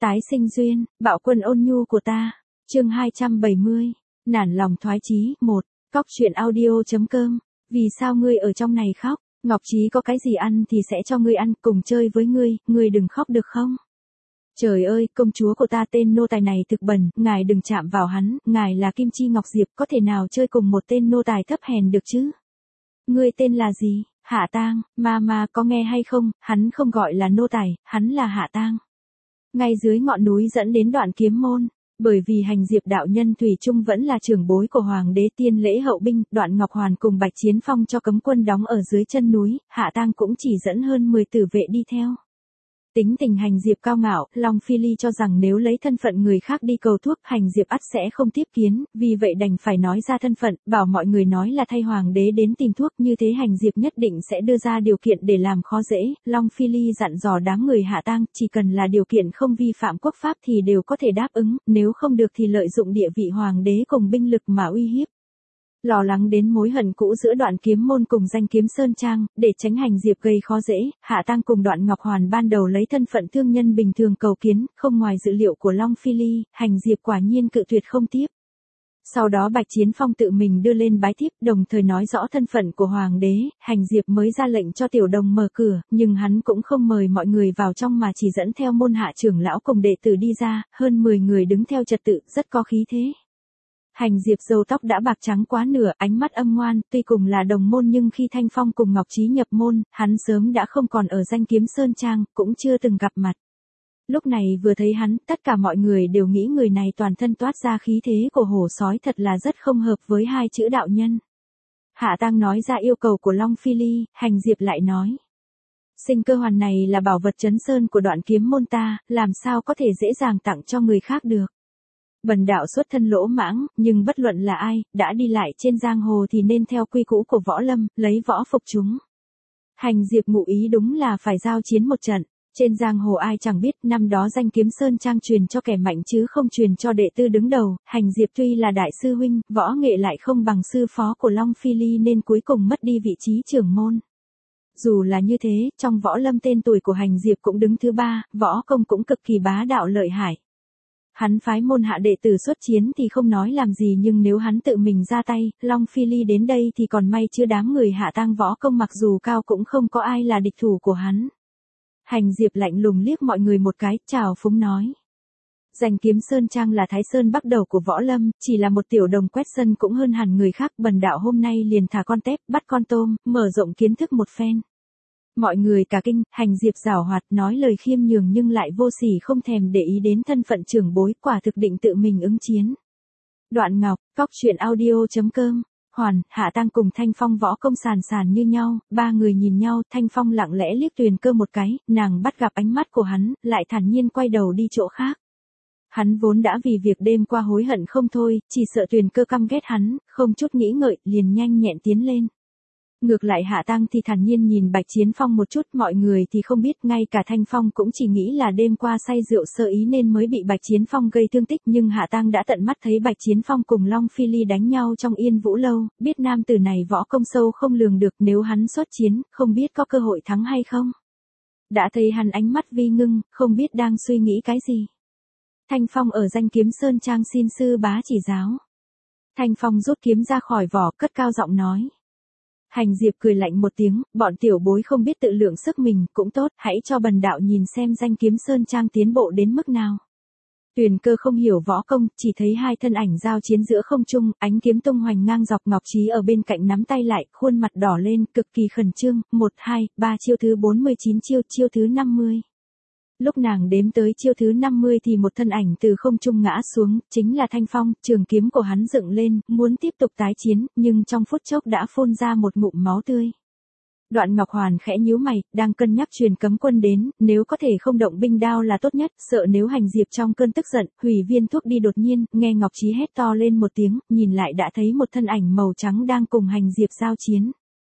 Tái sinh duyên, bạo quân ôn nhu của ta. Chương 270. Nản lòng thoái chí. 1. Cóc truyện audio.com. Vì sao ngươi ở trong này khóc? Ngọc Trí có cái gì ăn thì sẽ cho ngươi ăn, cùng chơi với ngươi đừng khóc được không? Trời ơi, công chúa của ta tên nô tài này thực bẩn, ngài đừng chạm vào hắn, ngài là Kim Chi Ngọc Diệp, có thể nào chơi cùng một tên nô tài thấp hèn được chứ? Ngươi tên là gì? Hạ Tang, ma có nghe hay không, hắn không gọi là nô tài, hắn là Hạ Tang. Ngay dưới ngọn núi dẫn đến Đoạn Kiếm Môn, bởi vì Hành Diệp đạo nhân thủy chung vẫn là trưởng bối của Hoàng đế Tiên Lễ hậu binh, Đoạn Ngọc Hoàn cùng Bạch Chiến Phong cho cấm quân đóng ở dưới chân núi, Hạ Tang cũng chỉ dẫn hơn 10 tử vệ đi theo. Tính tình Hành Diệp cao ngạo, Long Phi Ly cho rằng nếu lấy thân phận người khác đi cầu thuốc, Hành Diệp ắt sẽ không tiếp kiến, vì vậy đành phải nói ra thân phận, bảo mọi người nói là thay Hoàng đế đến tìm thuốc, như thế Hành Diệp nhất định sẽ đưa ra điều kiện để làm khó dễ. Long Phi Ly dặn dò đám người Hạ Tang, chỉ cần là điều kiện không vi phạm quốc pháp thì đều có thể đáp ứng, nếu không được thì lợi dụng địa vị Hoàng đế cùng binh lực mà uy hiếp. Lo lắng đến mối hận cũ giữa Đoạn Kiếm Môn cùng Danh Kiếm Sơn Trang, để tránh Hành Diệp gây khó dễ, Hạ Tang cùng Đoạn Ngọc Hoàn ban đầu lấy thân phận thương nhân bình thường cầu kiến, không ngoài dự liệu của Long Phi Ly, Hành Diệp quả nhiên cự tuyệt không tiếp. Sau đó Bạch Chiến Phong tự mình đưa lên bái thiếp, đồng thời nói rõ thân phận của Hoàng đế, Hành Diệp mới ra lệnh cho tiểu đồng mở cửa, nhưng hắn cũng không mời mọi người vào trong mà chỉ dẫn theo môn hạ trưởng lão cùng đệ tử đi ra, hơn 10 người đứng theo trật tự, rất có khí thế. Hành Diệp râu tóc đã bạc trắng quá nửa, ánh mắt âm ngoan, tuy cùng là đồng môn nhưng khi Thanh Phong cùng Ngọc Trí nhập môn, hắn sớm đã không còn ở Danh Kiếm Sơn Trang, cũng chưa từng gặp mặt. Lúc này vừa thấy hắn, tất cả mọi người đều nghĩ người này toàn thân toát ra khí thế của hổ sói, thật là rất không hợp với hai chữ đạo nhân. Hạ Tang nói ra yêu cầu của Long Phi Ly, Hành Diệp lại nói. Sinh cơ hoàn này là bảo vật trấn sơn của Đoạn Kiếm Môn ta, làm sao có thể dễ dàng tặng cho người khác được. Bần đạo xuất thân lỗ mãng, nhưng bất luận là ai, đã đi lại trên giang hồ thì nên theo quy củ của võ lâm, lấy võ phục chúng. Hành Diệp ngụ ý đúng là phải giao chiến một trận. Trên giang hồ ai chẳng biết, năm đó Danh Kiếm Sơn Trang truyền cho kẻ mạnh chứ không truyền cho đệ tử đứng đầu, Hành Diệp tuy là đại sư huynh, võ nghệ lại không bằng sư phó của Long Phi Ly nên cuối cùng mất đi vị trí trưởng môn. Dù là như thế, trong võ lâm tên tuổi của Hành Diệp cũng đứng thứ 3, võ công cũng cực kỳ bá đạo lợi hại. Hắn phái môn hạ đệ tử xuất chiến thì không nói làm gì, nhưng nếu hắn tự mình ra tay, Long Phi Ly đến đây thì còn may chưa đám người Hạ Tang võ công mặc dù cao cũng không có ai là địch thủ của hắn. Hành Diệp lạnh lùng liếc mọi người một cái, chào phúng nói. Danh Kiếm Sơn Trang là Thái Sơn bắt đầu của võ lâm, chỉ là một tiểu đồng quét sân cũng hơn hẳn người khác, bần đạo hôm nay liền thả con tép, bắt con tôm, mở rộng kiến thức một phen. Mọi người cả kinh, Hành Diệp giảo hoạt nói lời khiêm nhường nhưng lại vô sỉ không thèm để ý đến thân phận trưởng bối, quả thực định tự mình ứng chiến. Đoạn Ngọc, Cóc truyện audio.com. Hoàn, Hạ Tang cùng Thanh Phong võ công sàn như nhau, ba người nhìn nhau, Thanh Phong lặng lẽ liếc Tuyền Cơ một cái, nàng bắt gặp ánh mắt của hắn, lại thản nhiên quay đầu đi chỗ khác. Hắn vốn đã vì việc đêm qua hối hận không thôi, chỉ sợ Tuyền Cơ căm ghét hắn, không chút nghĩ ngợi, liền nhanh nhẹn tiến lên. Ngược lại Hạ Tang thì thản nhiên nhìn Bạch Chiến Phong một chút, mọi người thì không biết, ngay cả Thanh Phong cũng chỉ nghĩ là đêm qua say rượu sơ ý nên mới bị Bạch Chiến Phong gây thương tích, nhưng Hạ Tang đã tận mắt thấy Bạch Chiến Phong cùng Long Phi Ly đánh nhau trong Yên Vũ Lâu, biết nam tử này võ công sâu không lường được, nếu hắn xuất chiến, không biết có cơ hội thắng hay không. Đã thấy hắn ánh mắt vi ngưng, không biết đang suy nghĩ cái gì. Thanh Phong ở Danh Kiếm Sơn Trang xin sư bá chỉ giáo. Thanh Phong rút kiếm ra khỏi vỏ, cất cao giọng nói. Hành Diệp cười lạnh một tiếng, bọn tiểu bối không biết tự lượng sức mình, cũng tốt, hãy cho bần đạo nhìn xem Danh Kiếm Sơn Trang tiến bộ đến mức nào. Tuyền Cơ không hiểu võ công, chỉ thấy hai thân ảnh giao chiến giữa không trung, ánh kiếm tung hoành ngang dọc, Ngọc Trí ở bên cạnh nắm tay lại, khuôn mặt đỏ lên, cực kỳ khẩn trương, 1, 2, 3 chiêu thứ 49 chiêu thứ 50. Lúc nàng đếm tới chiêu thứ 50 thì một thân ảnh từ không trung ngã xuống, chính là Thanh Phong, trường kiếm của hắn dựng lên, muốn tiếp tục tái chiến, nhưng trong phút chốc đã phun ra một ngụm máu tươi. Đoạn Ngọc Hoàn khẽ nhíu mày, đang cân nhắc truyền cấm quân đến, nếu có thể không động binh đao là tốt nhất, sợ nếu Hành Diệp trong cơn tức giận, hủy viên thuốc đi, đột nhiên, nghe Ngọc Trí hét to lên một tiếng, nhìn lại đã thấy một thân ảnh màu trắng đang cùng Hành Diệp giao chiến.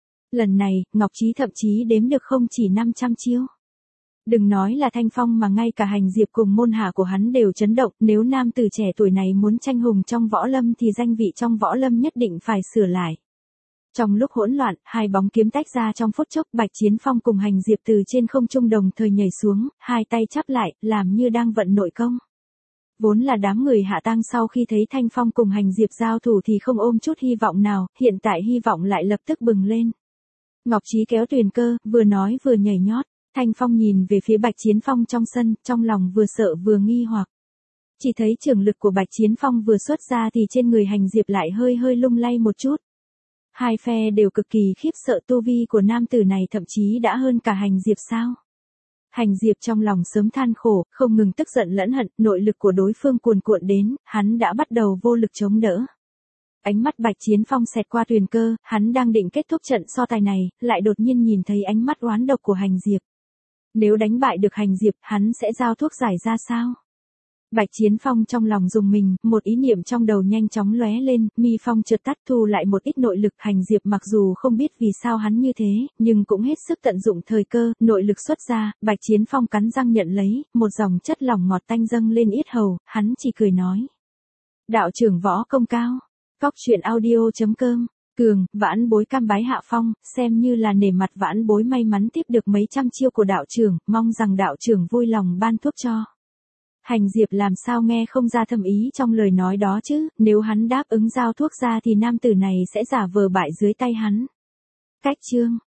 Lần này, Ngọc Trí thậm chí đếm được không chỉ 500 chiêu. Đừng nói là Thanh Phong mà ngay cả Hành Diệp cùng môn hạ của hắn đều chấn động, nếu nam tử trẻ tuổi này muốn tranh hùng trong võ lâm thì danh vị trong võ lâm nhất định phải sửa lại. Trong lúc hỗn loạn, hai bóng kiếm tách ra trong phút chốc, Bạch Chiến Phong cùng Hành Diệp từ trên không trung đồng thời nhảy xuống, hai tay chắp lại, làm như đang vận nội công. Vốn là đám người Hạ Tang sau khi thấy Thanh Phong cùng Hành Diệp giao thủ thì không ôm chút hy vọng nào, hiện tại hy vọng lại lập tức bừng lên. Ngọc Trí kéo Tuyền Cơ, vừa nói vừa nhảy nhót. Thanh Phong nhìn về phía Bạch Chiến Phong trong sân, trong lòng vừa sợ vừa nghi hoặc. Chỉ thấy trường lực của Bạch Chiến Phong vừa xuất ra thì trên người Hành Diệp lại hơi hơi lung lay một chút. Hai phe đều cực kỳ khiếp sợ, tu vi của nam tử này thậm chí đã hơn cả Hành Diệp sao. Hành Diệp trong lòng sớm than khổ, không ngừng tức giận lẫn hận, nội lực của đối phương cuồn cuộn đến, hắn đã bắt đầu vô lực chống đỡ. Ánh mắt Bạch Chiến Phong xẹt qua Tuyền Cơ, hắn đang định kết thúc trận so tài này, lại đột nhiên nhìn thấy ánh mắt oán độc của Hành Diệp. Nếu đánh bại được Hành Diệp, hắn sẽ giao thuốc giải ra sao? Bạch Chiến Phong trong lòng rùng mình, một ý niệm trong đầu nhanh chóng lóe lên, mi phong chợt tắt, thu lại một ít nội lực. Hành Diệp mặc dù không biết vì sao hắn như thế, nhưng cũng hết sức tận dụng thời cơ, nội lực xuất ra, Bạch Chiến Phong cắn răng nhận lấy, một dòng chất lỏng ngọt tanh dâng lên yết hầu, hắn chỉ cười nói. Đạo trưởng võ công cao. Cóc truyện audio.com. Cường, vãn bối cam bái hạ phong, xem như là nể mặt vãn bối may mắn tiếp được mấy trăm chiêu của đạo trưởng, mong rằng đạo trưởng vui lòng ban thuốc cho. Hành Diệp làm sao nghe không ra thâm ý trong lời nói đó chứ, nếu hắn đáp ứng giao thuốc ra thì nam tử này sẽ giả vờ bại dưới tay hắn. Cách chương.